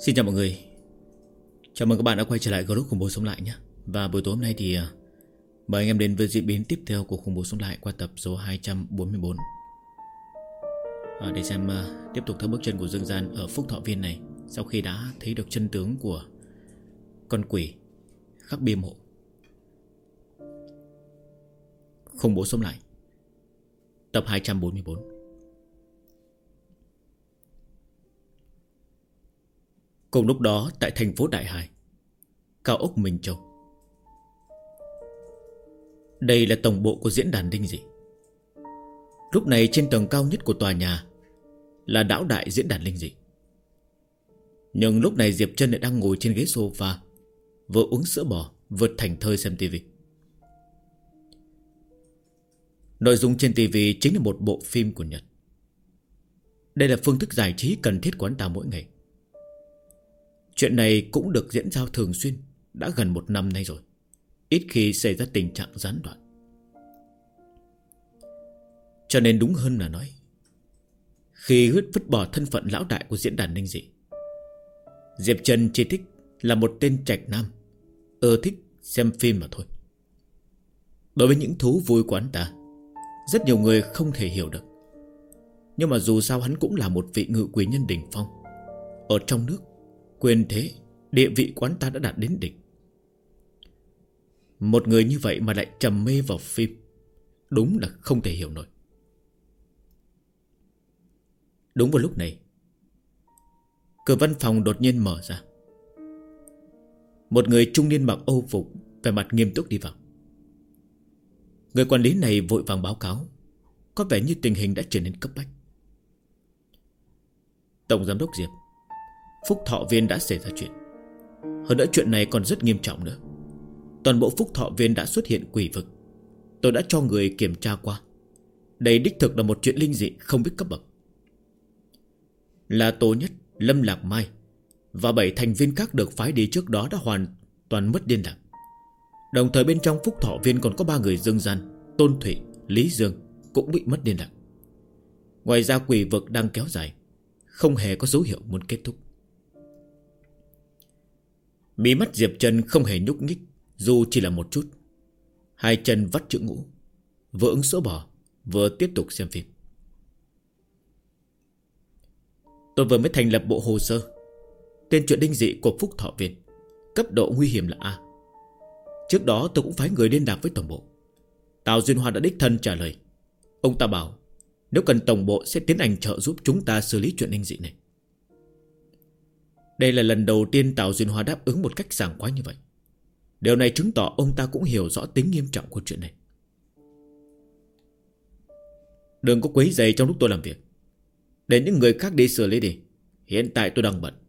Xin chào mọi người. Chào mừng các bạn đã quay trở lại group khủng bố sống lại nhé. Và buổi tối hôm nay thì mời anh em đến với diễn biến tiếp theo của khủng bố sống lại qua tập số 244. Để xem tiếp tục theo bước chân của Dương Gian ở Phúc Thọ Viên này, sau khi đã thấy được chân tướng của con quỷ khắc bia mộ. Khủng bố sống lại tập 244. Cùng lúc đó tại thành phố Đại Hải, cao ốc Minh Châu. Đây là tổng bộ của diễn đàn Linh Dị. Lúc này trên tầng cao nhất của tòa nhà là đảo đại diễn đàn Linh Dị. Nhưng lúc này Diệp Trân lại đang ngồi trên ghế sofa, vừa uống sữa bò vừa thảnh thơi xem tivi. Nội dung trên tivi chính là một bộ phim của Nhật. Đây là phương thức giải trí cần thiết của anh ta mỗi ngày. Chuyện này cũng được diễn ra thường xuyên đã gần 1 năm nay rồi, ít khi xảy ra tình trạng gián đoạn. Cho nên đúng hơn là nói, khi vứt bỏ thân phận lão đại của diễn đàn Linh Dị, Diệp Trần chỉ thích là một tên trạch nam, thích xem phim mà thôi. Đối với những thú vui của anh ta, rất nhiều người không thể hiểu được. Nhưng mà dù sao hắn cũng là một vị ngự quỷ nhân đỉnh phong. Ở trong nước, quyền thế, địa vị của hắn ta đã đạt đến đỉnh. Một người như vậy mà lại trầm mê vào phim, đúng là không thể hiểu nổi. Đúng vào lúc này, cửa văn phòng đột nhiên mở ra. Một người trung niên mặc âu phục, vẻ mặt nghiêm túc đi vào. Người quản lý này vội vàng báo cáo, có vẻ như tình hình đã trở nên cấp bách. Tổng giám đốc Diệp, Phúc Thọ Viên đã xảy ra chuyện. Hơn nữa chuyện này còn rất nghiêm trọng nữa. Toàn bộ Phúc Thọ Viên đã xuất hiện quỷ vực. Tôi đã cho người kiểm tra qua. Đây đích thực là một chuyện linh dị không biết cấp bậc. Là Tô Nhất, Lâm Lạc Mai và 7 thành viên khác được phái đi trước đó đã hoàn toàn mất liên lạc. Đồng thời bên trong Phúc Thọ Viên còn có 3 người Dương Gian, Tôn Thụy, Lý Dương cũng bị mất liên lạc. Ngoài ra quỷ vực đang kéo dài, không hề có dấu hiệu muốn kết thúc. Mí mắt Diệp Trân không hề nhúc nhích, dù chỉ là một chút. Hai chân vắt chữ ngũ, vừa uống sữa bò vừa tiếp tục xem phim. Tôi vừa mới thành lập bộ hồ sơ. Tên chuyện linh dị của Phúc Thọ Viên, cấp độ nguy hiểm là A. Trước đó tôi cũng phái người liên lạc với tổng bộ. Tào Duyên Hoa đã đích thân trả lời. Ông ta bảo nếu cần tổng bộ sẽ tiến hành trợ giúp chúng ta xử lý chuyện linh dị này. Đây là lần đầu tiên Tào Duyên Hoa đáp ứng một cách sảng khoái như vậy. Điều này chứng tỏ ông ta cũng hiểu rõ tính nghiêm trọng của chuyện này. Đừng có quấy rầy trong lúc tôi làm việc, để những người khác đi xử lý đi. Hiện tại tôi đang bận.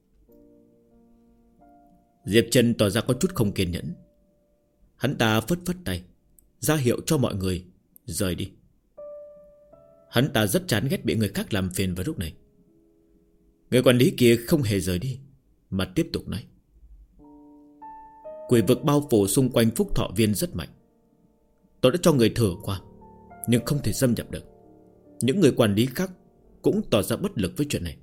Diệp Trân tỏ ra có chút không kiên nhẫn. Hắn ta phất phất tay, ra hiệu cho mọi người rời đi. Hắn ta rất chán ghét bị người khác làm phiền vào lúc này. Người quản lý kia không hề rời đi, mà tiếp tục nói. Quỷ vực bao phủ xung quanh Phúc Thọ Viên rất mạnh. Tôi đã cho người thử qua, nhưng không thể xâm nhập được. Những người quản lý khác cũng tỏ ra bất lực với chuyện này.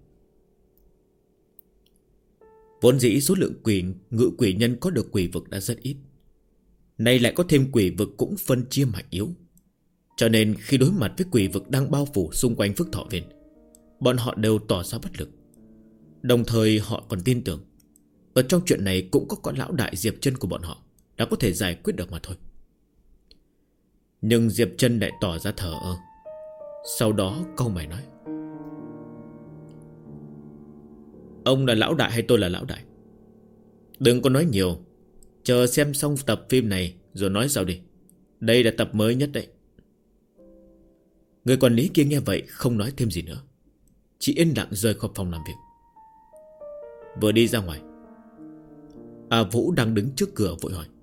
Vốn dĩ số lượng ngự quỷ nhân có được quỷ vực đã rất ít, nay lại có thêm quỷ vực cũng phân chia mạnh yếu. Cho nên khi đối mặt với quỷ vực đang bao phủ xung quanh Phúc Thọ Viên, bọn họ đều tỏ ra bất lực. Đồng thời họ còn tin tưởng ở trong chuyện này cũng có con lão đại Diệp Trân của bọn họ đã có thể giải quyết được mà thôi. Nhưng Diệp Trân lại tỏ ra thờ ơ. Sau đó câu mày nói: ông là lão đại hay tôi là lão đại? Đừng có nói nhiều, chờ xem xong tập phim này rồi nói sao đi. Đây là tập mới nhất đấy. Người quản lý kia nghe vậy không nói thêm gì nữa, chỉ yên lặng rời khỏi phòng làm việc. Vừa đi ra ngoài, Vũ đang đứng trước cửa vội hỏi: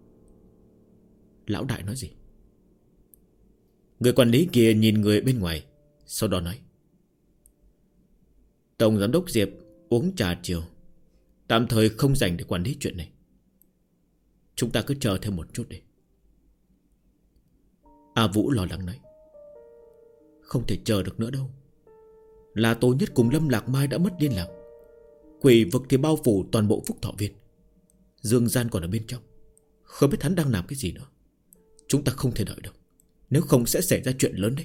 lão đại nói gì? Người quản lý kia nhìn người bên ngoài, sau đó nói: tổng giám đốc Diệp uống trà chiều, tạm thời không rảnh để quản lý chuyện này. Chúng ta cứ chờ thêm một chút đi. Vũ lo lắng nói: không thể chờ được nữa đâu. Là Tô Nhất cùng Lâm Lạc Mai đã mất liên lạc. Quỷ vực thì bao phủ toàn bộ Phúc Thọ Viên. Dương gian còn ở bên trong. Không biết hắn đang làm cái gì nữa. Chúng ta không thể đợi được, nếu không sẽ xảy ra chuyện lớn đấy.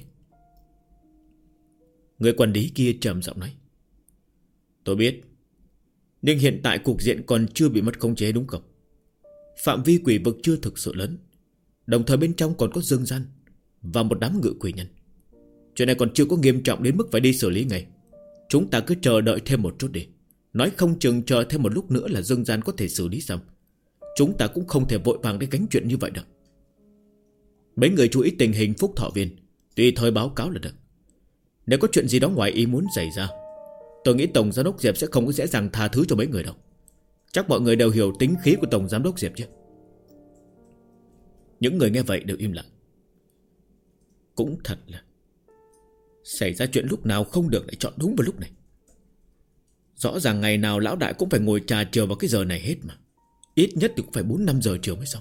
Người quản lý kia trầm giọng nói. Tôi biết, nhưng hiện tại cục diện còn chưa bị mất khống chế đúng không? Phạm vi quỷ vực chưa thực sự lớn, đồng thời bên trong còn có dương gian và một đám ngự quỷ nhân. Chuyện này còn chưa có nghiêm trọng đến mức phải đi xử lý ngay. Chúng ta cứ chờ đợi thêm một chút đi. Nói không chừng chờ thêm một lúc nữa là dương gian có thể xử lý xong. Chúng ta cũng không thể vội vàng để gánh chuyện như vậy được. Mấy người chú ý tình hình Phúc Thọ Viên, tùy thời báo cáo là được. Nếu có chuyện gì đó ngoài ý muốn xảy ra, tôi nghĩ Tổng Giám đốc Diệp sẽ không có dễ dàng tha thứ cho mấy người đâu. Chắc mọi người đều hiểu tính khí của Tổng Giám đốc Diệp chứ. Những người nghe vậy đều im lặng. Cũng thật là xảy ra chuyện lúc nào không được lại chọn đúng vào lúc này. Rõ ràng ngày nào lão đại cũng phải ngồi trà chiều vào cái giờ này hết mà. Ít nhất thì cũng phải 4-5 giờ chiều mới xong.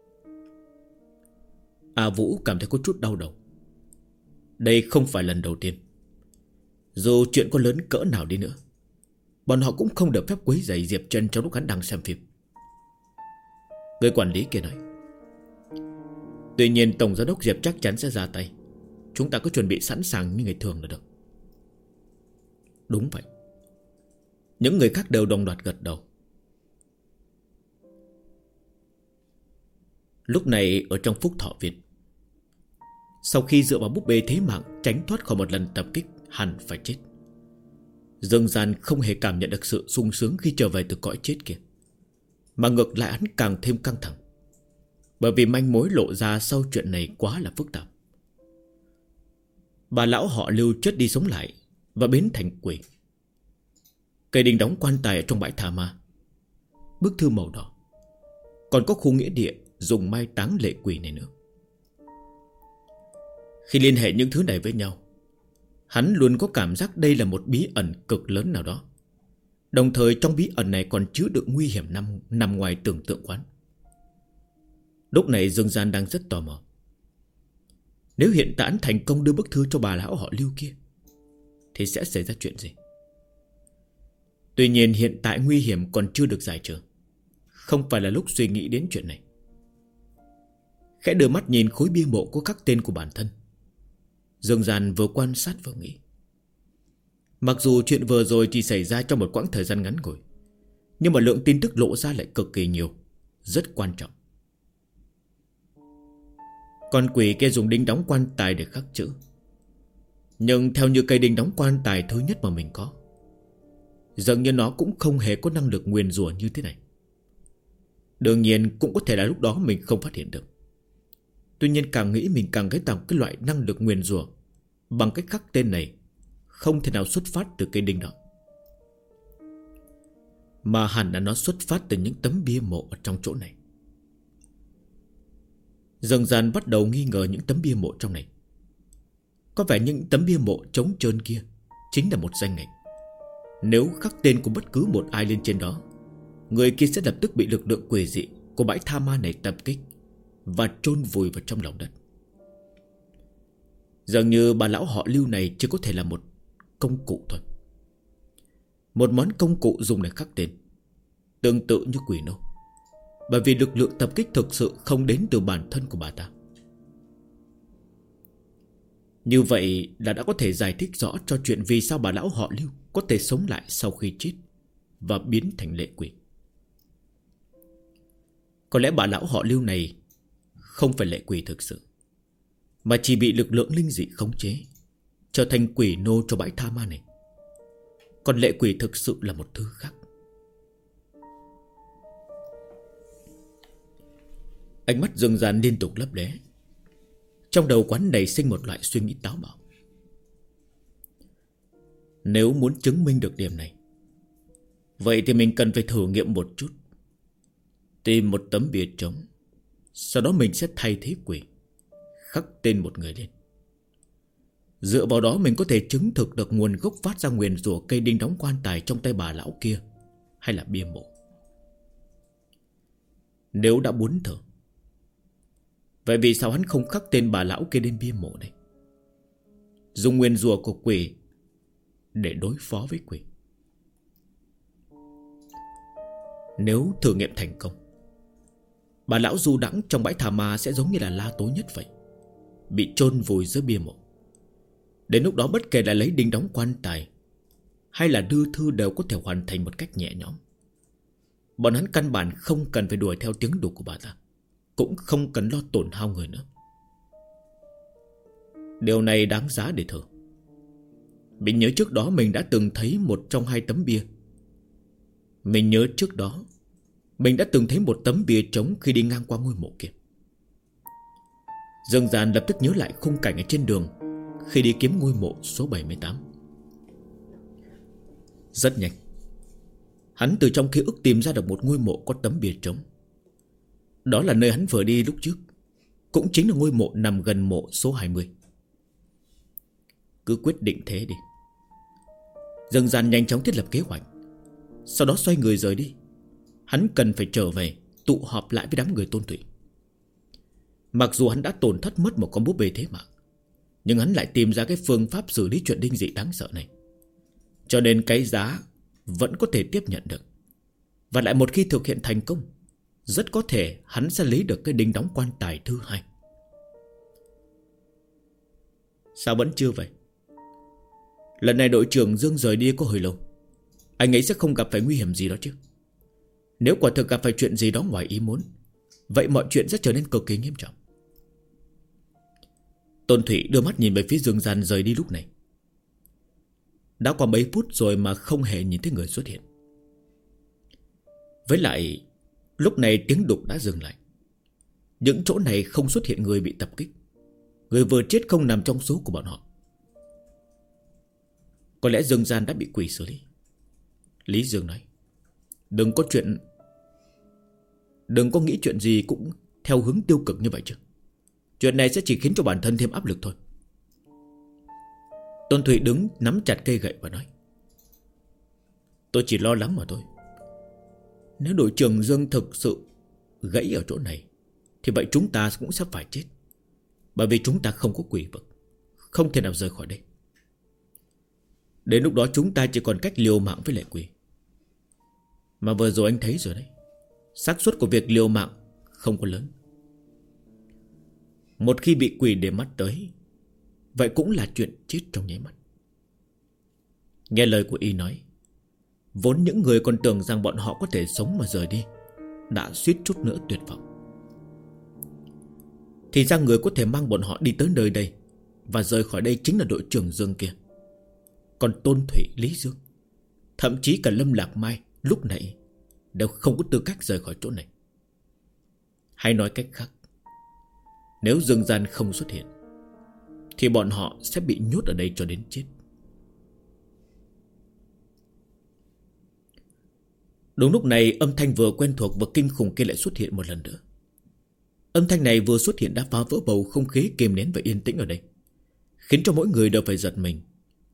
A Vũ cảm thấy có chút đau đầu. Đây không phải lần đầu tiên. Dù chuyện có lớn cỡ nào đi nữa, bọn họ cũng không được phép quấy rầy Diệp Trân trong lúc hắn đang xem phim. Người quản lý kia nói. Tuy nhiên Tổng Giám đốc Diệp chắc chắn sẽ ra tay. Chúng ta cứ chuẩn bị sẵn sàng như ngày thường là được. Đúng vậy. Những người khác đều đồng loạt gật đầu. Lúc này ở trong Phúc Thọ Viện, sau khi dựa vào búp bê thế mạng tránh thoát khỏi một lần tập kích hẳn phải chết, Dương Gian không hề cảm nhận được sự sung sướng khi trở về từ cõi chết kia, mà ngược lại hắn càng thêm căng thẳng. Bởi vì manh mối lộ ra sau chuyện này quá là phức tạp. Bà lão họ Lưu chết đi sống lại và biến thành quỷ. Cây đình đóng quan tài ở trong bãi tha ma, bức thư màu đỏ, còn có khu nghĩa địa dùng mai táng lệ quỷ này nữa. Khi liên hệ những thứ này với nhau, hắn luôn có cảm giác đây là một bí ẩn cực lớn nào đó. Đồng thời trong bí ẩn này còn chứa đựng nguy hiểm nằm ngoài tưởng tượng quán. Lúc này Dương Gian đang rất tò mò. Nếu hiện tại hắn thành công đưa bức thư cho bà lão họ Lưu kia, thì sẽ xảy ra chuyện gì? Tuy nhiên hiện tại nguy hiểm còn chưa được giải trừ, không phải là lúc suy nghĩ đến chuyện này. Khẽ đưa mắt nhìn khối bia mộ có khắc tên của bản thân, Dương Gian vừa quan sát vừa nghĩ. Mặc dù chuyện vừa rồi chỉ xảy ra trong một quãng thời gian ngắn ngủi, nhưng mà lượng tin tức lộ ra lại cực kỳ nhiều, rất quan trọng. Con quỷ kia dùng đinh đóng quan tài để khắc chữ, nhưng theo như cây đinh đóng quan tài thứ nhất mà mình có, dường như nó cũng không hề có năng lực nguyền rủa như thế này. Đương nhiên cũng có thể là lúc đó mình không phát hiện được. Tuy nhiên càng nghĩ mình càng thấy rằng cái loại năng lực nguyền rủa bằng cách khắc tên này không thể nào xuất phát từ cây đinh đó, mà hẳn là nó xuất phát từ những tấm bia mộ ở trong chỗ này. Dần dần bắt đầu nghi ngờ những tấm bia mộ trong này. Có vẻ những tấm bia mộ trống trơn kia chính là một danh ngạch. Nếu khắc tên của bất cứ một ai lên trên đó, người kia sẽ lập tức bị lực lượng quỷ dị của bãi tha ma này tập kích và chôn vùi vào trong lòng đất. Dường như bà lão họ Lưu này chỉ có thể là một công cụ thôi, một món công cụ dùng để khắc tên, tương tự như quỷ nô. Bởi vì lực lượng tập kích thực sự không đến từ bản thân của bà ta. Như vậy là đã có thể giải thích rõ cho chuyện vì sao bà lão họ Lưu có thể sống lại sau khi chết và biến thành lệ quỷ. Có lẽ bà lão họ Lưu này không phải lệ quỷ thực sự, mà chỉ bị lực lượng linh dị khống chế, trở thành quỷ nô cho bãi tha ma này. Còn lệ quỷ thực sự là một thứ khác. Ánh mắt Dương Gian liên tục lấp lé. Trong đầu quán nảy sinh một loại suy nghĩ táo bạo. Nếu muốn chứng minh được điểm này, vậy thì mình cần phải thử nghiệm một chút. Tìm một tấm bia trống, sau đó mình sẽ thay thế quỷ, khắc tên một người lên. Dựa vào đó mình có thể chứng thực được nguồn gốc phát ra nguyền rủa cây đinh đóng quan tài trong tay bà lão kia, hay là bia mộ. Nếu đã muốn thử, vậy vì sao hắn không khắc tên bà lão kia lên bia mộ này, dùng nguyên rùa của quỷ để đối phó với quỷ? Nếu thử nghiệm thành công, bà lão du đãng trong bãi tha ma sẽ giống như là La Tối Nhất vậy, bị chôn vùi dưới bia mộ. Đến lúc đó bất kể là lấy đinh đóng quan tài hay là đưa thư đều có thể hoàn thành một cách nhẹ nhõm. Bọn hắn căn bản không cần phải đuổi theo tiếng đục của bà ta, cũng không cần lo tổn hao người nữa. Điều này đáng giá để thử. Mình nhớ trước đó mình đã từng thấy một trong hai tấm bia. Mình nhớ trước đó mình đã từng thấy một tấm bia trống khi đi ngang qua ngôi mộ kia. Dương Gian lập tức nhớ lại khung cảnh ở trên đường khi đi kiếm ngôi mộ số 78. Rất nhanh, hắn từ trong ký ức tìm ra được một ngôi mộ có tấm bia trống. Đó là nơi hắn vừa đi lúc trước, cũng chính là ngôi mộ nằm gần mộ số 20. Cứ quyết định thế đi. Dương Gian nhanh chóng thiết lập kế hoạch, sau đó xoay người rời đi. Hắn cần phải trở về tụ họp lại với đám người Tôn Thụy. Mặc dù hắn đã tổn thất mất một con búp bê thế mạng, nhưng hắn lại tìm ra cái phương pháp xử lý chuyện linh dị đáng sợ này, cho nên cái giá vẫn có thể tiếp nhận được. Và lại một khi thực hiện thành công, rất có thể hắn sẽ lấy được cái đinh đóng quan tài thứ hai. Sao vẫn chưa vậy? Lần này đội trưởng Dương rời đi có hơi lâu. Anh ấy sẽ không gặp phải nguy hiểm gì đó chứ? Nếu quả thực gặp phải chuyện gì đó ngoài ý muốn, vậy mọi chuyện sẽ trở nên cực kỳ nghiêm trọng. Tôn Thụy đưa mắt nhìn về phía Dương Gian rời đi lúc này. Đã qua mấy phút rồi mà không hề nhìn thấy người xuất hiện. Với lại lúc này tiếng đục đã dừng lại. Những chỗ này không xuất hiện người bị tập kích. Người vừa chết không nằm trong số của bọn họ. Có lẽ Dương Gian đã bị quỷ xử lý. Lý Dương nói, đừng có nghĩ chuyện gì cũng theo hướng tiêu cực như vậy chứ. Chuyện này sẽ chỉ khiến cho bản thân thêm áp lực thôi. Tôn Thụy đứng nắm chặt cây gậy và nói, tôi chỉ lo lắng mà thôi. Nếu đội trưởng Dương thực sự gãy ở chỗ này thì vậy chúng ta cũng sắp phải chết. Bởi vì chúng ta không có quỷ vực, không thể nào rời khỏi đây. Đến lúc đó chúng ta chỉ còn cách liều mạng với lệ quỷ. Mà vừa rồi anh thấy rồi đấy, xác suất của việc liều mạng không có lớn. Một khi bị quỷ để mắt tới, vậy cũng là chuyện chết trong nháy mắt. Nghe lời của y nói, vốn những người còn tưởng rằng bọn họ có thể sống mà rời đi đã suýt chút nữa tuyệt vọng. Thì ra người có thể mang bọn họ đi tới nơi đây và rời khỏi đây chính là đội trưởng Dương kia. Còn Tôn Thụy, Lý Dương, thậm chí cả Lâm Lạc Mai lúc nãy đều không có tư cách rời khỏi chỗ này. Hay nói cách khác, nếu Dương Gian không xuất hiện thì bọn họ sẽ bị nhốt ở đây cho đến chết. Đúng lúc này, âm thanh vừa quen thuộc và kinh khủng kia lại xuất hiện một lần nữa. Âm thanh này vừa xuất hiện đã phá vỡ bầu không khí kìm nén và yên tĩnh ở đây, khiến cho mỗi người đều phải giật mình.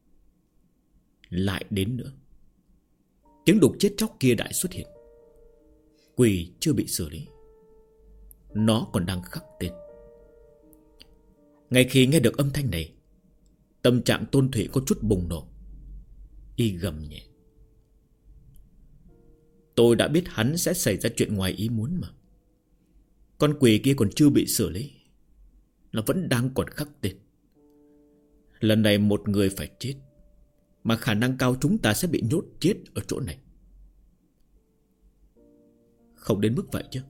Lại đến nữa. Tiếng đục chết chóc kia lại xuất hiện. Quỷ chưa bị xử lý, nó còn đang khắc tên. Ngay khi nghe được âm thanh này, tâm trạng Tôn Thụy có chút bùng nổ. Y gầm nhẹ, tôi đã biết hắn sẽ xảy ra chuyện ngoài ý muốn mà. Con quỷ kia còn chưa bị xử lý, nó vẫn đang còn khắc tên. Lần này một người phải chết, mà khả năng cao chúng ta sẽ bị nhốt chết ở chỗ này. Không đến mức vậy chứ.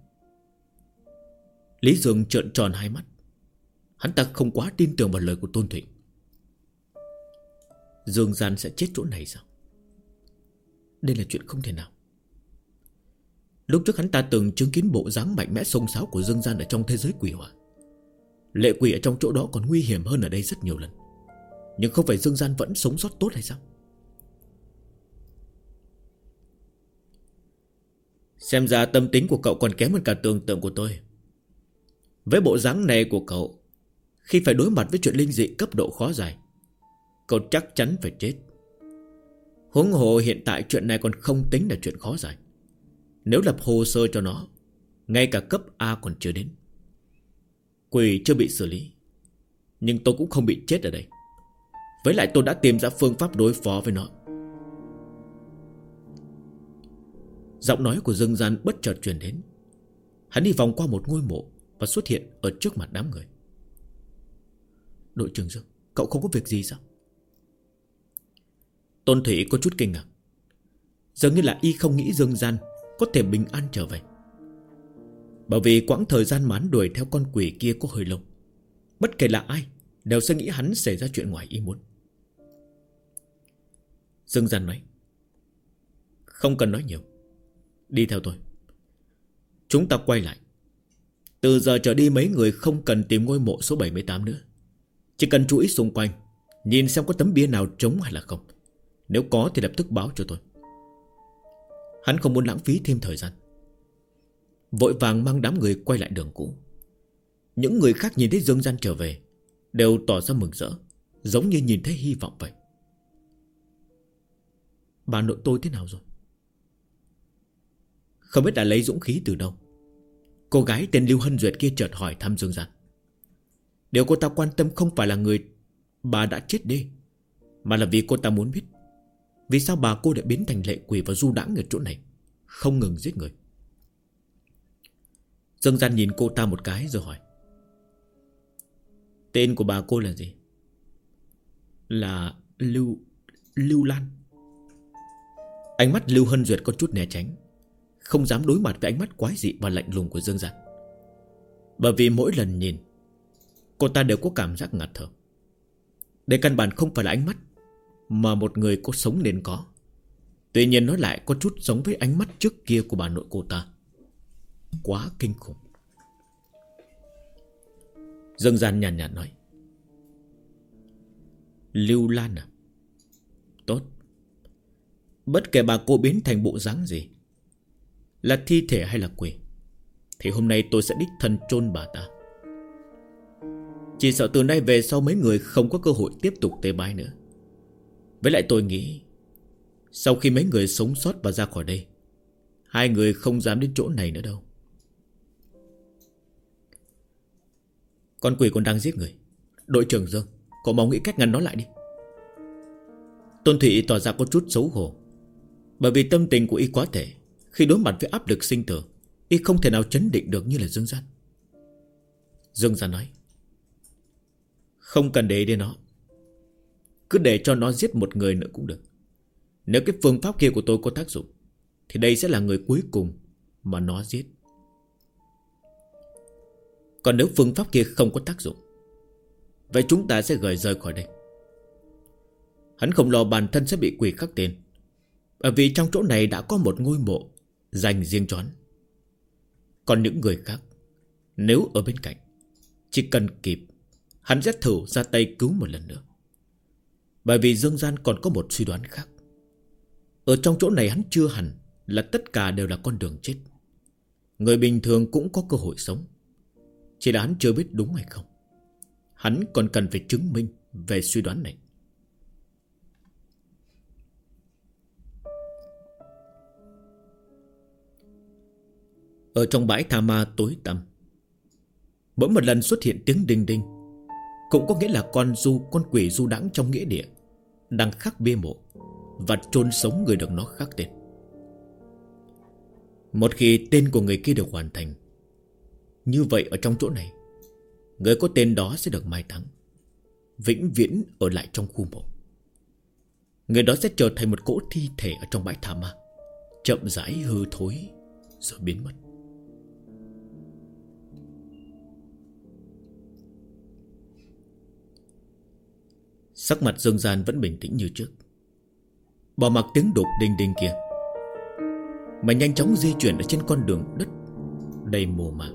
Lý Dương trợn tròn hai mắt. Hắn ta không quá tin tưởng vào lời của Tôn Thụy. Dương Gian sẽ chết chỗ này sao? Đây là chuyện không thể nào. Lúc trước hắn ta từng chứng kiến bộ dáng mạnh mẽ xông xáo của Dương Gian ở trong thế giới quỷ hỏa. Lệ quỷ ở trong chỗ đó còn nguy hiểm hơn ở đây rất nhiều lần. Nhưng không phải Dương Gian vẫn sống sót tốt hay sao? Xem ra tâm tính của cậu còn kém hơn cả tưởng tượng của tôi. Với bộ dáng này của cậu, khi phải đối mặt với chuyện linh dị cấp độ khó giải, cậu chắc chắn phải chết. Huống hồ hiện tại chuyện này còn không tính là chuyện khó giải. Nếu lập hồ sơ cho nó, ngay cả cấp A còn chưa đến. Quỷ chưa bị xử lý, nhưng tôi cũng không bị chết ở đây. Với lại tôi đã tìm ra phương pháp đối phó với nó. Giọng nói của Dương Gian bất chợt truyền đến. Hắn đi vòng qua một ngôi mộ và xuất hiện ở trước mặt đám người. Đội trưởng Dương, cậu không có việc gì sao? Tôn Thủy có chút kinh ngạc. Dường như là y không nghĩ Dương Gian có thể bình an trở về. Bởi vì quãng thời gian mà hắn đuổi theo con quỷ kia có hơi lâu. Bất kể là ai đều sẽ nghĩ hắn xảy ra chuyện ngoài ý muốn. Dương Gian nói: Không cần nói nhiều, đi theo tôi. Chúng ta quay lại. Từ giờ trở đi mấy người không cần tìm ngôi mộ số 78 nữa. Chỉ cần chú ý xung quanh, nhìn xem có tấm bia nào trống hay là không. Nếu có thì lập tức báo cho tôi. Hắn không muốn lãng phí thêm thời gian, vội vàng mang đám người quay lại đường cũ. Những người khác nhìn thấy Dương Gian trở về đều tỏ ra mừng rỡ, giống như nhìn thấy hy vọng vậy. Bà nội tôi thế nào rồi? Không biết đã lấy dũng khí từ đâu, cô gái tên Lưu Hân Duyệt kia chợt hỏi thăm Dương Gian. Điều cô ta quan tâm không phải là người bà đã chết đi, mà là vì cô ta muốn biết vì sao bà cô lại biến thành lệ quỷ và du đãng ở chỗ này, không ngừng giết người. Dương Gian nhìn cô ta một cái rồi hỏi: Tên của bà cô là gì? Là Lưu Lan. Ánh mắt Lưu Hân Duyệt có chút né tránh, không dám đối mặt với ánh mắt quái dị và lạnh lùng của Dương Gian. Bởi vì mỗi lần nhìn, cô ta đều có cảm giác ngạt thở. Đây căn bản không phải là ánh mắt mà một người có sống nên có. Tuy nhiên nó lại có chút giống với ánh mắt trước kia của bà nội cô ta. Quá kinh khủng. Dương Gian nhàn nhạt nói: Lưu Lan à? Tốt. Bất kể bà cô biến thành bộ dáng gì, là thi thể hay là quỷ, thì hôm nay tôi sẽ đích thân chôn bà ta. Chỉ sợ từ nay về sau mấy người không có cơ hội tiếp tục tế bái nữa. Với lại tôi nghĩ sau khi mấy người sống sót và ra khỏi đây, hai người không dám đến chỗ này nữa đâu. Con quỷ còn đang giết người. Đội trưởng Dương, cậu mau nghĩ cách ngăn nó lại đi. Tôn Thụy tỏ ra có chút xấu hổ, bởi vì tâm tình của y quá tệ. Khi đối mặt với áp lực sinh tử, y không thể nào trấn định được như là Dương Gian. Dương Gian nói: Không cần để ý đến nó, cứ để cho nó giết một người nữa cũng được. Nếu cái phương pháp kia của tôi có tác dụng, thì đây sẽ là người cuối cùng mà nó giết. Còn nếu phương pháp kia không có tác dụng, vậy chúng ta sẽ rời khỏi đây. Hắn không lo bản thân sẽ bị quỷ khắc tên, bởi vì trong chỗ này đã có một ngôi mộ dành riêng cho hắn. Còn những người khác, nếu ở bên cạnh, chỉ cần kịp, hắn sẽ thử ra tay cứu một lần nữa. Bởi vì Dương Gian còn có một suy đoán khác. Ở trong chỗ này hắn chưa hẳn là tất cả đều là con đường chết. Người bình thường cũng có cơ hội sống, chỉ là hắn chưa biết đúng hay không. Hắn còn cần phải chứng minh về suy đoán này. Ở trong bãi tha ma tối tăm, mỗi một lần xuất hiện tiếng đinh đinh, cũng có nghĩa là con quỷ du đãng trong nghĩa địa đang khắc bia mộ và chôn sống người được nó khắc tên. Một khi tên của người kia được hoàn thành, như vậy ở trong chỗ này, người có tên đó sẽ được mai táng, vĩnh viễn ở lại trong khu mộ. Người đó sẽ trở thành một cỗ thi thể ở trong bãi tha ma, chậm rãi hư thối rồi biến mất. Sắc mặt Dương Gian vẫn bình tĩnh như trước, bỏ mặc tiếng đục đinh đinh kia, mà nhanh chóng di chuyển ở trên con đường đất đầy mồ mả.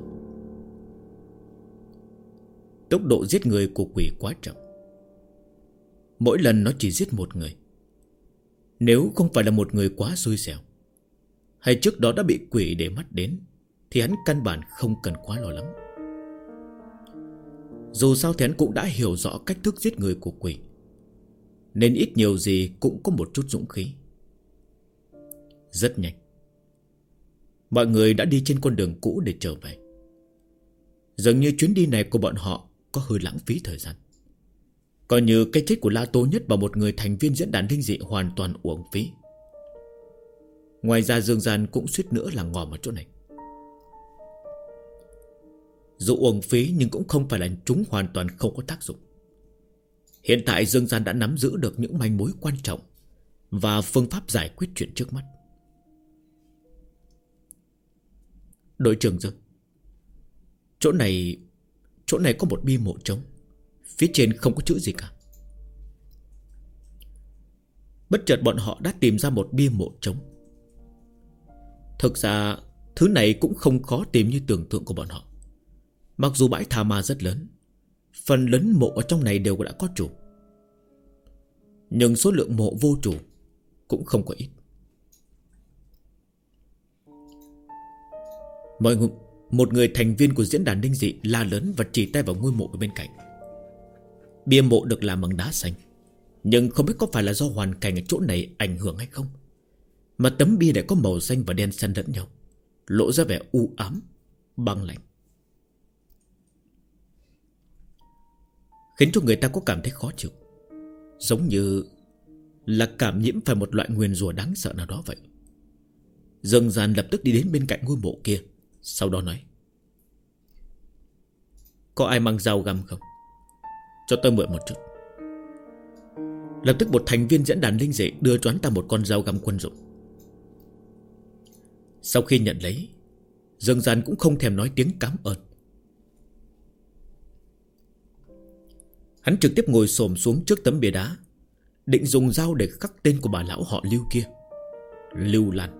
Tốc độ giết người của quỷ quá chậm, mỗi lần nó chỉ giết một người. Nếu không phải là một người quá xui xẻo, hay trước đó đã bị quỷ để mắt đến, thì hắn căn bản không cần quá lo lắng. Dù sao thì hắn cũng đã hiểu rõ cách thức giết người của quỷ, nên ít nhiều gì cũng có một chút dũng khí. Rất nhanh, mọi người đã đi trên con đường cũ để trở về. Dường như chuyến đi này của bọn họ có hơi lãng phí thời gian, coi như cái chết của La Tô Nhất và một người thành viên diễn đàn linh dị hoàn toàn uổng phí. Ngoài ra Dương Gian cũng suýt nữa là ngòm ở chỗ này. Dù uổng phí nhưng cũng không phải là chúng hoàn toàn không có tác dụng. Hiện tại Dương Gian đã nắm giữ được những manh mối quan trọng và phương pháp giải quyết chuyện trước mắt. Đội trưởng Dương, chỗ này có một bia mộ trống. Phía trên không có chữ gì cả. Bất chợt bọn họ đã tìm ra một bia mộ trống. Thực ra thứ này cũng không khó tìm như tưởng tượng của bọn họ. Mặc dù bãi tha ma rất lớn, phần lớn mộ ở trong này đều đã có chủ, nhưng số lượng mộ vô chủ cũng không có ít. Một người thành viên của diễn đàn linh dị la lớn và chỉ tay vào ngôi mộ ở bên cạnh. Bia mộ được làm bằng đá xanh, nhưng không biết có phải là do hoàn cảnh ở chỗ này ảnh hưởng hay không, mà tấm bia lại có màu xanh và đen xen lẫn nhau, lộ ra vẻ u ám, băng lạnh, khiến cho người ta có cảm thấy khó chịu, giống như là cảm nhiễm phải một loại nguyền rủa đáng sợ nào đó vậy. Dương Gian lập tức đi đến bên cạnh ngôi mộ kia, sau đó nói: có ai mang dao găm không? Cho tôi mượn một chút. Lập tức một thành viên diễn đàn linh dị đưa cho hắn ta một con dao găm quân dụng. Sau khi nhận lấy, Dương Gian cũng không thèm nói tiếng cảm ơn. Hắn trực tiếp ngồi xổm xuống trước tấm bia đá, định dùng dao để khắc tên của bà lão họ Lưu kia, Lưu Lan.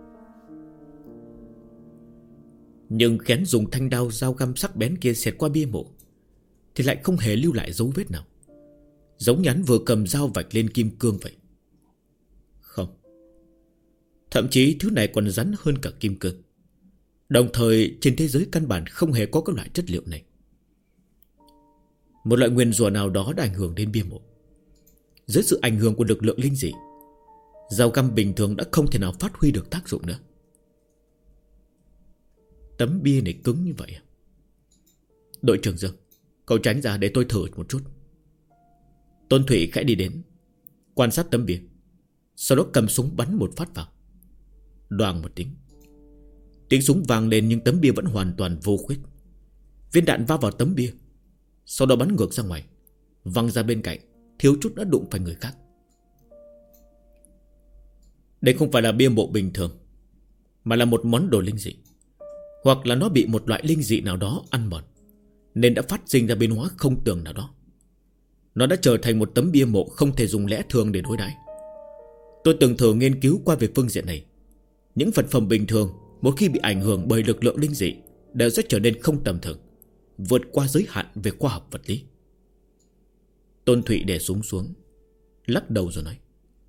Nhưng khén dùng thanh đao dao găm sắc bén kia xẹt qua bia mộ thì lại không hề lưu lại dấu vết nào, giống như hắn vừa cầm dao vạch lên kim cương vậy. Không, thậm chí thứ này còn rắn hơn cả kim cương. Đồng thời trên thế giới căn bản không hề có các loại chất liệu này. Một loại nguyền rủa nào đó đã ảnh hưởng đến bia mộ. Dưới sự ảnh hưởng của lực lượng linh dị, dao găm bình thường đã không thể nào phát huy được tác dụng nữa. Tấm bia này cứng như vậy à? Đội trưởng Dương, cậu tránh ra để tôi thử một chút. Tôn Thụy khẽ đi đến, quan sát tấm bia, sau đó cầm súng bắn một phát vào. Đoàng một tiếng, tiếng súng vang lên nhưng tấm bia vẫn hoàn toàn vô khuyết. Viên đạn va vào tấm bia, sau đó bắn ngược ra ngoài, văng ra bên cạnh, thiếu chút đã đụng phải người khác. Đây không phải là bia mộ bình thường, mà là một món đồ linh dị, hoặc là nó bị một loại linh dị nào đó ăn mòn, nên đã phát sinh ra biến hóa không tưởng nào đó. Nó đã trở thành một tấm bia mộ không thể dùng lẽ thường để đối đãi. Tôi từng thử nghiên cứu qua về phương diện này. Những vật phẩm bình thường một khi bị ảnh hưởng bởi lực lượng linh dị đều sẽ trở nên không tầm thường, vượt qua giới hạn về khoa học vật lý. Tôn Thụy để súng xuống, lắc đầu rồi nói: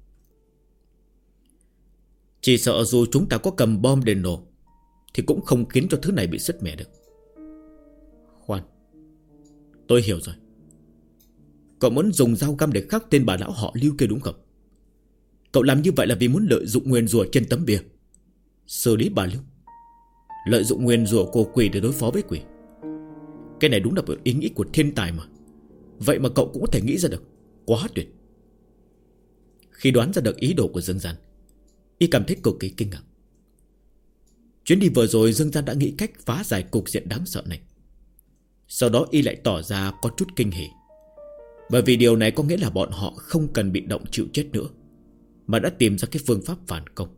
chỉ sợ dù chúng ta có cầm bom để nổ thì cũng không khiến cho thứ này bị sứt mẻ được. Khoan, tôi hiểu rồi. Cậu muốn dùng dao găm để khắc tên bà lão họ Lưu kia đúng không? Cậu làm như vậy là vì muốn lợi dụng nguyền rủa trên tấm bia, xử lý bà Lưu, lợi dụng nguyền rủa của quỷ để đối phó với quỷ. Cái này đúng là một ý nghĩ của thiên tài mà. Vậy mà cậu cũng có thể nghĩ ra được, quá tuyệt. Khi đoán ra được ý đồ của Dương Gian, y cảm thấy cực kỳ kinh ngạc. Chuyến đi vừa rồi Dương Gian đã nghĩ cách phá giải cục diện đáng sợ này. Sau đó y lại tỏ ra có chút kinh hỉ, bởi vì điều này có nghĩa là bọn họ không cần bị động chịu chết nữa, mà đã tìm ra cái phương pháp phản công.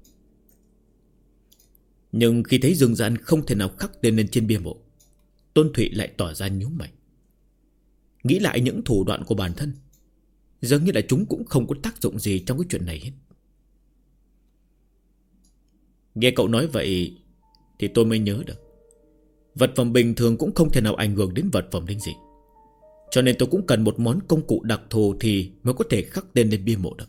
Nhưng khi thấy Dương Gian không thể nào khắc tên lên trên bia mộ, Tôn Thụy lại tỏ ra nhíu mày. Nghĩ lại những thủ đoạn của bản thân, dường như là chúng cũng không có tác dụng gì trong cái chuyện này hết. Nghe cậu nói vậy thì tôi mới nhớ được, vật phẩm bình thường cũng không thể nào ảnh hưởng đến vật phẩm linh dị, cho nên tôi cũng cần một món công cụ đặc thù thì mới có thể khắc tên lên bia mộ được.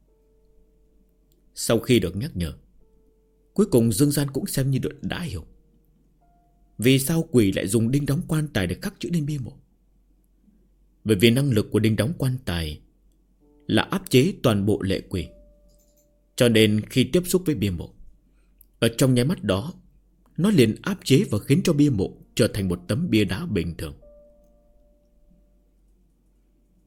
Sau khi được nhắc nhở, cuối cùng Dương Gian cũng xem như đã hiểu vì sao quỷ lại dùng đinh đóng quan tài để khắc chữ lên bia mộ. Bởi vì năng lực của đinh đóng quan tài là áp chế toàn bộ lệ quỷ, cho nên khi tiếp xúc với bia mộ, ở trong nháy mắt đó nó liền áp chế và khiến cho bia mộ trở thành một tấm bia đá bình thường.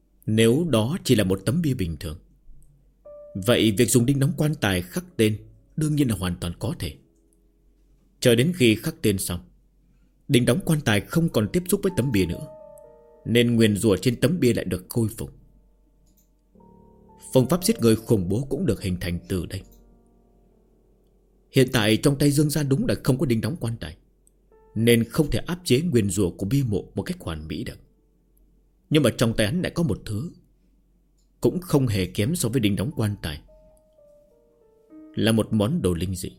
Nếu đó chỉ là một tấm bia bình thường, vậy việc dùng đinh đóng quan tài khắc tên đương nhiên là hoàn toàn có thể. Chờ đến khi khắc tên xong, đình đóng quan tài không còn tiếp xúc với tấm bia nữa, nên nguyền rủa trên tấm bia lại được khôi phục. Phương pháp giết người khủng bố cũng được hình thành từ đây. Hiện tại trong tay Dương Gia đúng là không có đinh đóng quan tài, nên không thể áp chế nguyền rủa của bia mộ một cách hoàn mỹ được. Nhưng mà trong tay hắn lại có một thứ cũng không hề kém so với đinh đóng quan tài, là một món đồ linh dị.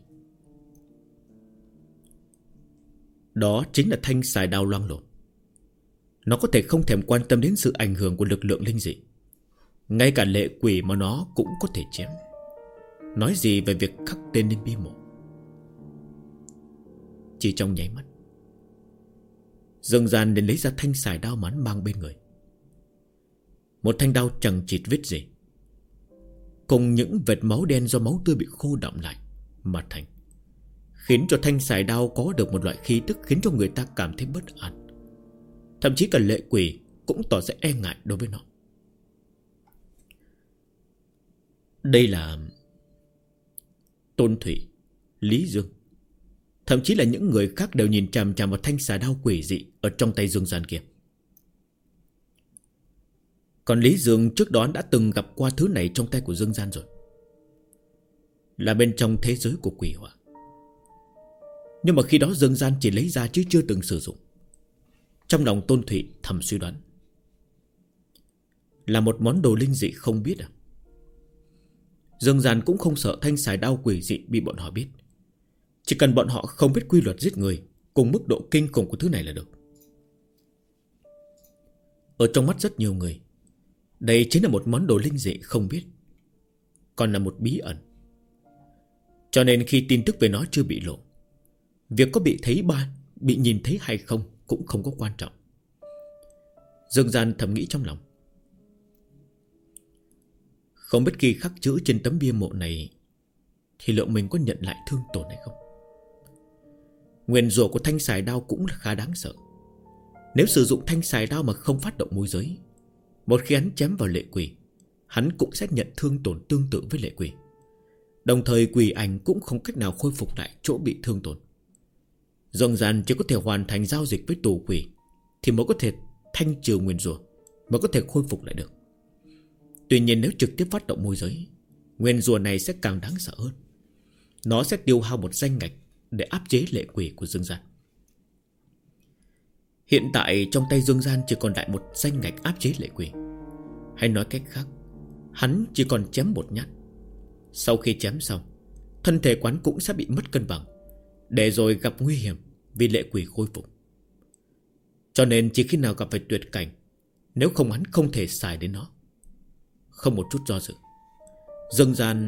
Đó chính là thanh xài đao loang lổ. Nó có thể không thèm quan tâm đến sự ảnh hưởng của lực lượng linh dị. Ngay cả lệ quỷ mà nó cũng có thể chém, nói gì về việc khắc tên lên bia mộ. Chỉ trong nháy mắt, Dương Gian liền lấy ra thanh xài đao mà hắn mang bên người. Một thanh đao chằng chịt vết rỉ, cùng những vệt máu đen do máu tươi bị khô đọng lại mà thành, khiến cho thanh xài đao có được một loại khí tức khiến cho người ta cảm thấy bất an. Thậm chí cả lệ quỷ cũng tỏ ra e ngại đối với nó. Đây là Tôn Thủy, Lý Dương, thậm chí là những người khác đều nhìn chằm chằm vào thanh xà đao quỷ dị ở trong tay Dương Gian kia. Còn Lý Dương trước đó đã từng gặp qua thứ này trong tay của Dương Gian rồi, là bên trong thế giới của quỷ hỏa. Nhưng mà khi đó Dương Gian chỉ lấy ra chứ chưa từng sử dụng. Trong lòng Tôn Thủy thầm suy đoán, là một món đồ linh dị không biết à? Dương Gian cũng không sợ thanh xài đao quỷ dị bị bọn họ biết. Chỉ cần bọn họ không biết quy luật giết người cùng mức độ kinh khủng của thứ này là được. Ở trong mắt rất nhiều người, đây chính là một món đồ linh dị không biết, còn là một bí ẩn. Cho nên khi tin tức về nó chưa bị lộ, việc có bị nhìn thấy hay không cũng không có quan trọng. Dương Gian thầm nghĩ trong lòng, không biết khi khắc chữ trên tấm bia mộ này thì liệu mình có nhận lại thương tổn hay không. Nguyền rủa của thanh xài đao cũng là khá đáng sợ. Nếu sử dụng thanh xài đao mà không phát động môi giới, một khi hắn chém vào lệ quỷ, hắn cũng sẽ nhận thương tổn tương tự với lệ quỷ. Đồng thời quỷ ảnh cũng không cách nào khôi phục lại chỗ bị thương tổn. Dương Gian chỉ có thể hoàn thành giao dịch với tù quỷ thì mới có thể thanh trừ nguyền rủa, mới có thể khôi phục lại được. Tuy nhiên nếu trực tiếp phát động môi giới, nguyền rủa này sẽ càng đáng sợ hơn. Nó sẽ tiêu hao một danh ngạch để áp chế lệ quỷ của Dương Gian. Hiện tại trong tay Dương Gian chỉ còn lại một danh ngạch áp chế lệ quỷ. Hay nói cách khác, hắn chỉ còn chém một nhát. Sau khi chém xong, thân thể quán cũng sẽ bị mất cân bằng, để rồi gặp nguy hiểm vì lệ quỷ khôi phục. Cho nên chỉ khi nào gặp phải tuyệt cảnh, nếu không hắn không thể xài đến nó. Không một chút do dự, Dương Gian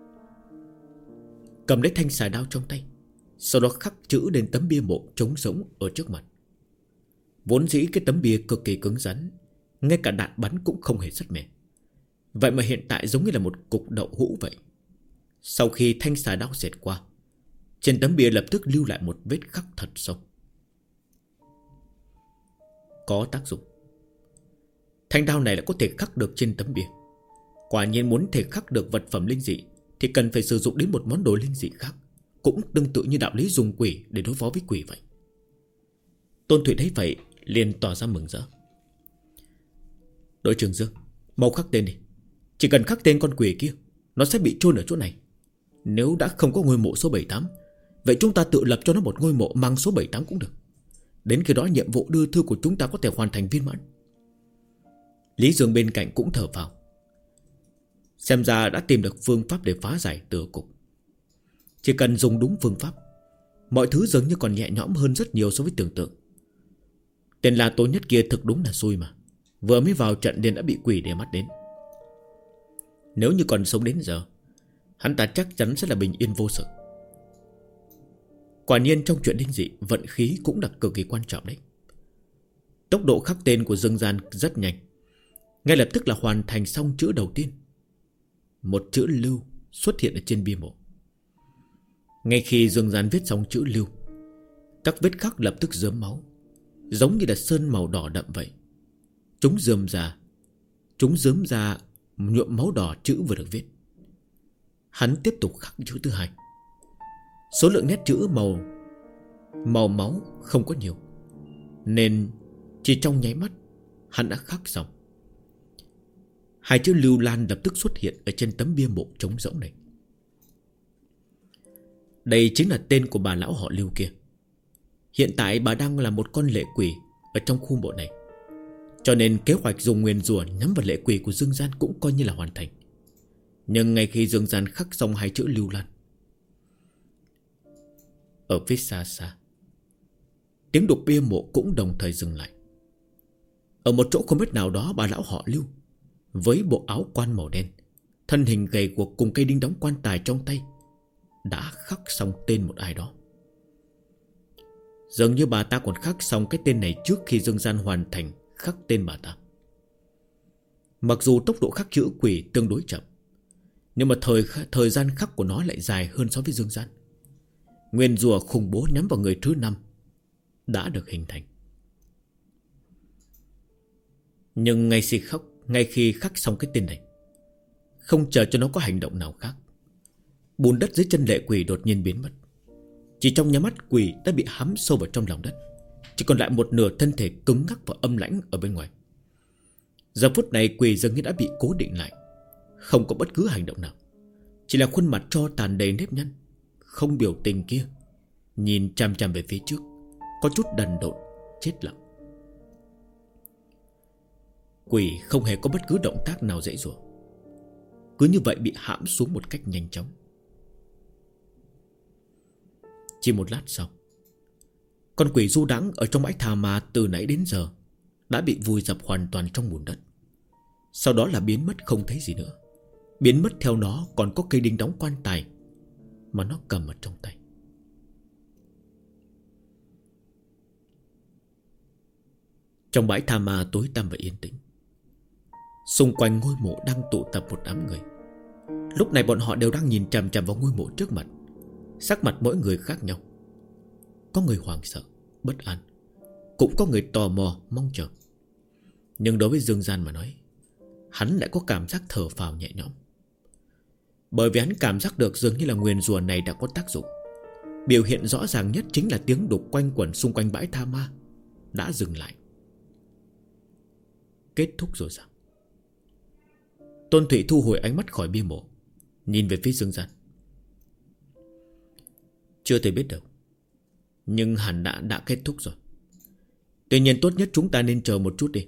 cầm lấy thanh xài đao trong tay, sau đó khắc chữ lên tấm bia mộ trống rỗng ở trước mặt. Vốn dĩ cái tấm bia cực kỳ cứng rắn, ngay cả đạn bắn cũng không hề sứt mẻ. Vậy mà hiện tại giống như là một cục đậu hũ vậy. Sau khi thanh xà đao xẹt qua, trên tấm bia lập tức lưu lại một vết khắc thật sâu. Có tác dụng. Thanh đao này lại có thể khắc được trên tấm bia. Quả nhiên muốn thể khắc được vật phẩm linh dị thì cần phải sử dụng đến một món đồ linh dị khác, cũng tương tự như đạo lý dùng quỷ để đối phó với quỷ vậy. Tôn Thụy thấy vậy liền tỏ ra mừng rỡ. Đội trưởng Dương, mau khắc tên đi. Chỉ cần khắc tên con quỷ kia, nó sẽ bị chôn ở chỗ này. Nếu đã không có ngôi mộ số 78, vậy chúng ta tự lập cho nó một ngôi mộ mang số 78 cũng được. Đến khi đó nhiệm vụ đưa thư của chúng ta có thể hoàn thành viên mãn. Lý Dương bên cạnh cũng thở phào. Xem ra đã tìm được phương pháp để phá giải tử cục. Chỉ cần dùng đúng phương pháp, mọi thứ dường như còn nhẹ nhõm hơn rất nhiều so với tưởng tượng. Tên La Tố Nhất kia thực đúng là xui mà, vừa mới vào trận liền đã bị quỷ để mắt đến. Nếu như còn sống đến giờ, hắn ta chắc chắn sẽ là bình yên vô sự. Quả nhiên trong chuyện linh dị, vận khí cũng là cực kỳ quan trọng đấy. Tốc độ khắc tên của Dương Gian rất nhanh. Ngay lập tức là hoàn thành xong chữ đầu tiên. Một chữ Lưu xuất hiện ở trên bia mộ. Ngay khi Dương Gian viết xong chữ Lưu, các vết khắc lập tức rớm máu, giống như là sơn màu đỏ đậm vậy. Chúng rớm ra nhuộm máu đỏ chữ vừa được viết. Hắn tiếp tục khắc chữ thứ hai. Số lượng nét chữ màu máu không có nhiều, nên chỉ trong nháy mắt hắn đã khắc xong. Hai chữ Lưu Lan lập tức xuất hiện ở trên tấm bia mộ trống rỗng này. Đây chính là tên của bà lão họ Lưu kia. Hiện tại bà đang là một con lệ quỷ ở trong khu mộ này, cho nên kế hoạch dùng nguyền rủa nhắm vào lệ quỷ của Dương Gian cũng coi như là hoàn thành. Nhưng ngay khi Dương Gian khắc xong hai chữ Lưu Lan, ở phía xa xa, tiếng đục bia mộ cũng đồng thời dừng lại. Ở một chỗ không biết nào đó, bà lão họ Lưu với bộ áo quan màu đen, thân hình gầy guộc cùng cây đinh đóng quan tài trong tay đã khắc xong tên một ai đó. Dường như bà ta còn khắc xong cái tên này trước khi Dương Gian hoàn thành khắc tên bà ta. Mặc dù tốc độ khắc chữ quỷ tương đối chậm, nhưng mà thời gian khắc của nó lại dài hơn so với Dương Gian. Nguyên rùa khủng bố nhắm vào người thứ 5 đã được hình thành. Nhưng ngay khi khắc xong cái tên này, không chờ cho nó có hành động nào khác, bùn đất dưới chân lệ quỷ đột nhiên biến mất. Chỉ trong nháy mắt, quỷ đã bị hắm sâu vào trong lòng đất, chỉ còn lại một nửa thân thể cứng ngắc và âm lãnh ở bên ngoài. Giờ phút này quỷ dường như đã bị cố định lại, không có bất cứ hành động nào, chỉ là khuôn mặt tro tàn đầy nếp nhăn, không biểu tình kia nhìn chằm chằm về phía trước, có chút đần độn, chết lặng. Quỷ không hề có bất cứ động tác nào dễ dụa, cứ như vậy bị hãm xuống một cách nhanh chóng. Chỉ một lát sau, con quỷ du đãng ở trong bãi tha ma từ nãy đến giờ đã bị vùi dập hoàn toàn trong bùn đất. Sau đó là biến mất không thấy gì nữa. Biến mất theo nó còn có cây đinh đóng quan tài mà nó cầm ở trong tay. Trong bãi tha ma tối tăm và yên tĩnh, xung quanh ngôi mộ đang tụ tập một đám người. Lúc này bọn họ đều đang nhìn chằm chằm vào ngôi mộ trước mặt. Sắc mặt mỗi người khác nhau. Có người hoảng sợ, bất an, cũng có người tò mò, mong chờ. Nhưng đối với Dương Gian mà nói, hắn lại có cảm giác thở phào nhẹ nhõm. Bởi vì hắn cảm giác được dường như là nguyền rủa này đã có tác dụng. Biểu hiện rõ ràng nhất chính là tiếng đục quanh quẩn xung quanh bãi tha ma đã dừng lại. Kết thúc rồi sao? Tôn Thụy thu hồi ánh mắt khỏi bia mộ, nhìn về phía Dương Gian. Chưa thể biết được, nhưng hẳn đã kết thúc rồi. Tuy nhiên tốt nhất chúng ta nên chờ một chút đi.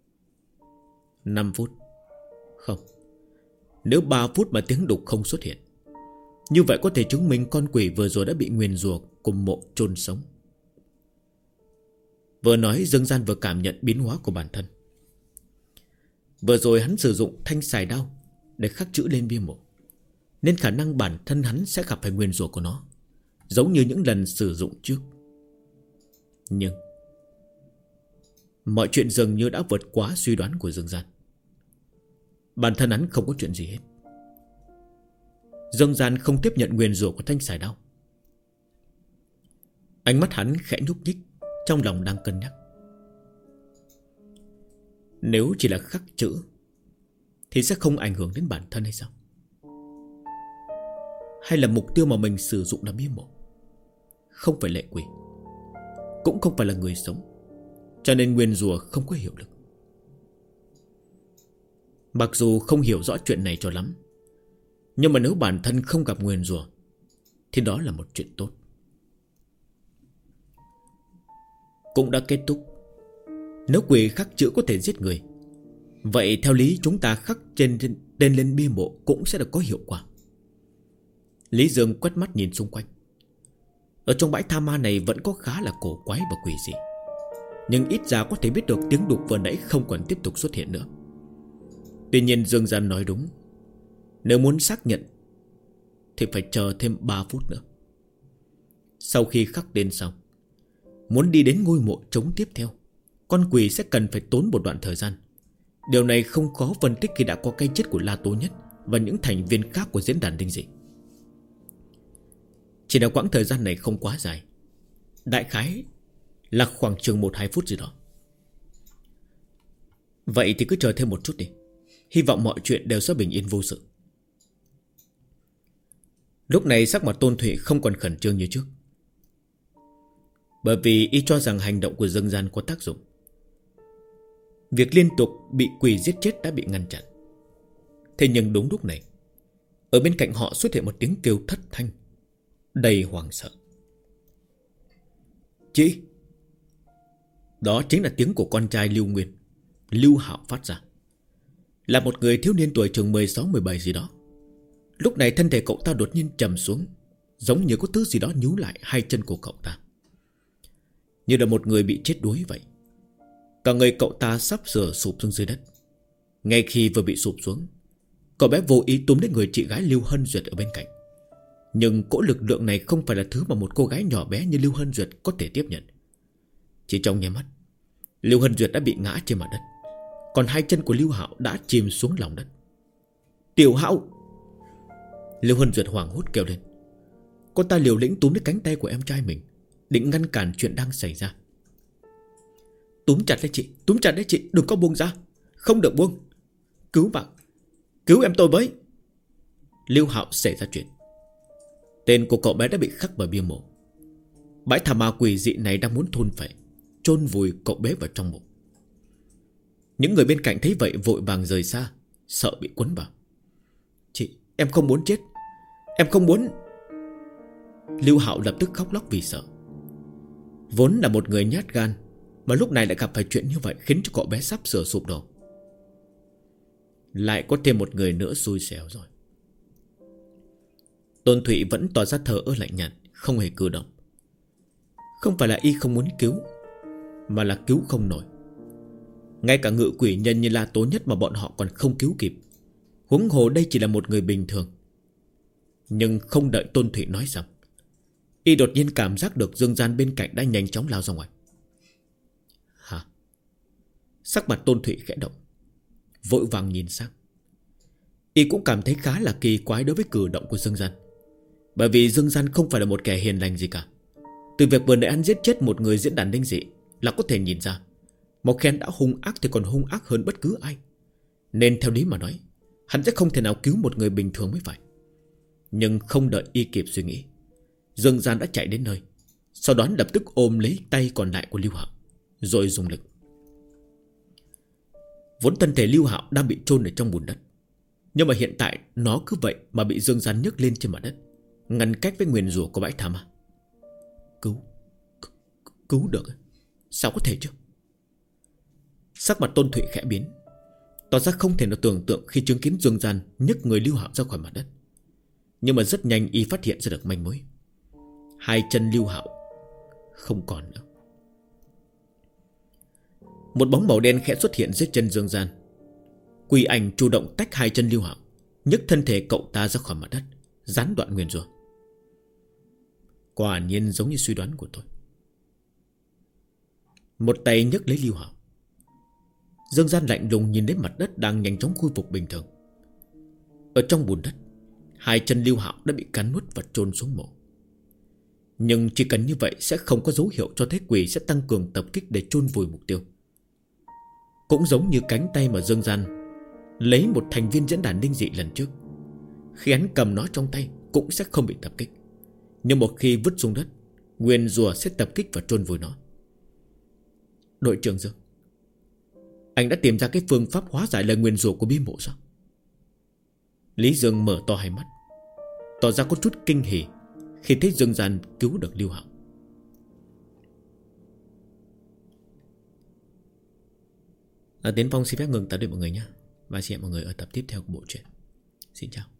5 phút. Không, nếu 3 phút mà tiếng đục không xuất hiện, như vậy có thể chứng minh con quỷ vừa rồi đã bị nguyền rủa cùng mộ chôn sống. Vừa nói, Dương Gian vừa cảm nhận biến hóa của bản thân. Vừa rồi hắn sử dụng thanh xài đao để khắc chữ lên bia mộ, nên khả năng bản thân hắn sẽ gặp phải nguyền rủa của nó, giống như những lần sử dụng trước. Nhưng mọi chuyện dường như đã vượt quá suy đoán của Dương Gian. Bản thân hắn không có chuyện gì hết. Dương Gian không tiếp nhận nguyền rủa của thanh xài đao. Ánh mắt hắn khẽ nhúc nhích, trong lòng đang cân nhắc. Nếu chỉ là khắc chữ thì sẽ không ảnh hưởng đến bản thân hay sao? Hay là mục tiêu mà mình sử dụng là bia mộ, không phải lệ quỷ, cũng không phải là người sống, cho nên nguyền rủa không có hiệu lực. Mặc dù không hiểu rõ chuyện này cho lắm, nhưng mà nếu bản thân không gặp nguyền rủa thì đó là một chuyện tốt. Cũng đã kết thúc. Nếu quỷ khắc chữ có thể giết người, vậy theo lý chúng ta khắc tên lên bia mộ cũng sẽ được có hiệu quả. Lý Dương quét mắt nhìn xung quanh. Ở trong bãi tha ma này vẫn có khá là cổ quái và quỷ dị, nhưng ít ra có thể biết được tiếng đục vừa nãy không còn tiếp tục xuất hiện nữa. Tuy nhiên Dương Gian nói đúng, nếu muốn xác nhận thì phải chờ thêm 3 phút nữa. Sau khi khắc tên xong, muốn đi đến ngôi mộ trống tiếp theo, con quỷ sẽ cần phải tốn một đoạn thời gian. Điều này không khó phân tích khi đã có cái chết của La Tố Nhất và những thành viên khác của diễn đàn linh dị. Chỉ là quãng thời gian này không quá dài, đại khái là khoảng chừng 1-2 phút gì đó. Vậy thì cứ chờ thêm một chút đi, hy vọng mọi chuyện đều sẽ bình yên vô sự. Lúc này sắc mặt Tôn Thụy không còn khẩn trương như trước, bởi vì y cho rằng hành động của Dương Gian có tác dụng. Việc liên tục bị quỷ giết chết đã bị ngăn chặn. Thế nhưng đúng lúc này, ở bên cạnh họ xuất hiện một tiếng kêu thất thanh, đầy hoảng sợ. Chị! Đó chính là tiếng của con trai Lưu Nguyên, Lưu Hạo phát ra. Là một người thiếu niên tuổi chừng 16-17 gì đó. Lúc này thân thể cậu ta đột nhiên trầm xuống, giống như có thứ gì đó nhú lại hai chân của cậu ta, như là một người bị chết đuối vậy. Cả người cậu ta sắp sửa sụp xuống dưới đất. Ngay khi vừa bị sụp xuống, cậu bé vô ý túm đến người chị gái Lưu Hân Duyệt ở bên cạnh. Nhưng cỗ lực lượng này không phải là thứ mà một cô gái nhỏ bé như Lưu Hân Duyệt có thể tiếp nhận. Chỉ trong nháy mắt, Lưu Hân Duyệt đã bị ngã trên mặt đất, còn hai chân của Lưu Hạo đã chìm xuống lòng đất. Tiểu Hạo! Lưu Hân Duyệt hoảng hốt kêu lên. Cô ta liều lĩnh túm lấy cánh tay của em trai mình, định ngăn cản chuyện đang xảy ra. Túm chặt lấy chị, túm chặt lấy chị, đừng có buông ra, không được buông. Cứu bạn, cứu em tôi với. Lưu Hạo xảy ra chuyện. Tên của cậu bé đã bị khắc vào bia mộ. Bãi thảm ma quỷ dị này đang muốn thôn phệ, chôn vùi cậu bé vào trong mộ. Những người bên cạnh thấy vậy vội vàng rời xa, sợ bị quấn vào. Chị, em không muốn chết, em không muốn. Lưu Hạo lập tức khóc lóc vì sợ. Vốn là một người nhát gan, mà lúc này lại gặp phải chuyện như vậy, khiến cho cậu bé sắp sửa sụp đổ. Lại có thêm một người nữa xui xẻo rồi. Tôn Thụy vẫn tỏ ra thờ ơ lạnh nhạt, không hề cử động. Không phải là y không muốn cứu, mà là cứu không nổi. Ngay cả ngự quỷ nhân như La Tố Nhất mà bọn họ còn không cứu kịp, huống hồ đây chỉ là một người bình thường. Nhưng không đợi Tôn Thụy nói xong, y đột nhiên cảm giác được Dương Gian bên cạnh đã nhanh chóng lao ra ngoài. Hả? Sắc mặt Tôn Thụy khẽ động, vội vàng nhìn sang. Y cũng cảm thấy khá là kỳ quái đối với cử động của Dương Gian, bởi vì Dương Gian không phải là một kẻ hiền lành gì cả. Từ việc vừa nãy hắn giết chết một người diễn đàn linh dị là có thể nhìn ra, một khen đã hung ác thì còn hung ác hơn bất cứ ai. Nên theo lý mà nói, hắn sẽ không thể nào cứu một người bình thường mới phải. Nhưng không đợi y kịp suy nghĩ, Dương Gian đã chạy đến nơi, sau đó lập tức ôm lấy tay còn lại của Lưu Hạo, rồi dùng lực. Vốn thân thể Lưu Hạo đang bị chôn ở trong bùn đất, nhưng mà hiện tại nó cứ vậy mà bị Dương Gian nhấc lên trên mặt đất, ngăn cách với nguyền rủa của bãi thảm ma. Cứu được? Sao có thể chứ? Sắc mặt Tôn Thụy khẽ biến, tỏ ra không thể nào tưởng tượng khi chứng kiến Dương Gian nhấc người Lưu Hạo ra khỏi mặt đất. Nhưng mà rất nhanh y phát hiện ra được manh mối. Hai chân Lưu Hạo không còn nữa. Một bóng màu đen khẽ xuất hiện dưới chân Dương Gian. Quỷ ảnh chủ động tách hai chân Lưu Hạo, nhấc thân thể cậu ta ra khỏi mặt đất, gián đoạn nguyền rủa. Quả nhiên giống như suy đoán của tôi. Một tay nhấc lấy Lưu Hạo. Dương Gian lạnh lùng nhìn đến mặt đất đang nhanh chóng khôi phục bình thường. Ở trong bùn đất, hai chân Lưu Hạo đã bị cắn nuốt và chôn xuống mộ. Nhưng chỉ cần như vậy sẽ không có dấu hiệu cho thấy quỷ sẽ tăng cường tập kích để chôn vùi mục tiêu. Cũng giống như cánh tay mà Dương Gian lấy một thành viên diễn đàn linh dị lần trước, khi hắn cầm nó trong tay cũng sẽ không bị tập kích. Nhưng một khi vứt xuống đất, nguyền rủa sẽ tập kích và chôn vùi nó. Đội trưởng Dương, anh đã tìm ra cái phương pháp hóa giải lời nguyền rủa của bí mộ sao? Lý Dương mở to hai mắt, tỏ ra có chút kinh hỉ khi thấy Dương Gian cứu được Lưu Hạo. Tiến Phong xin phép ngừng tập để mọi người nhé, và xin hẹn mọi người ở tập tiếp theo của bộ truyện. Xin chào.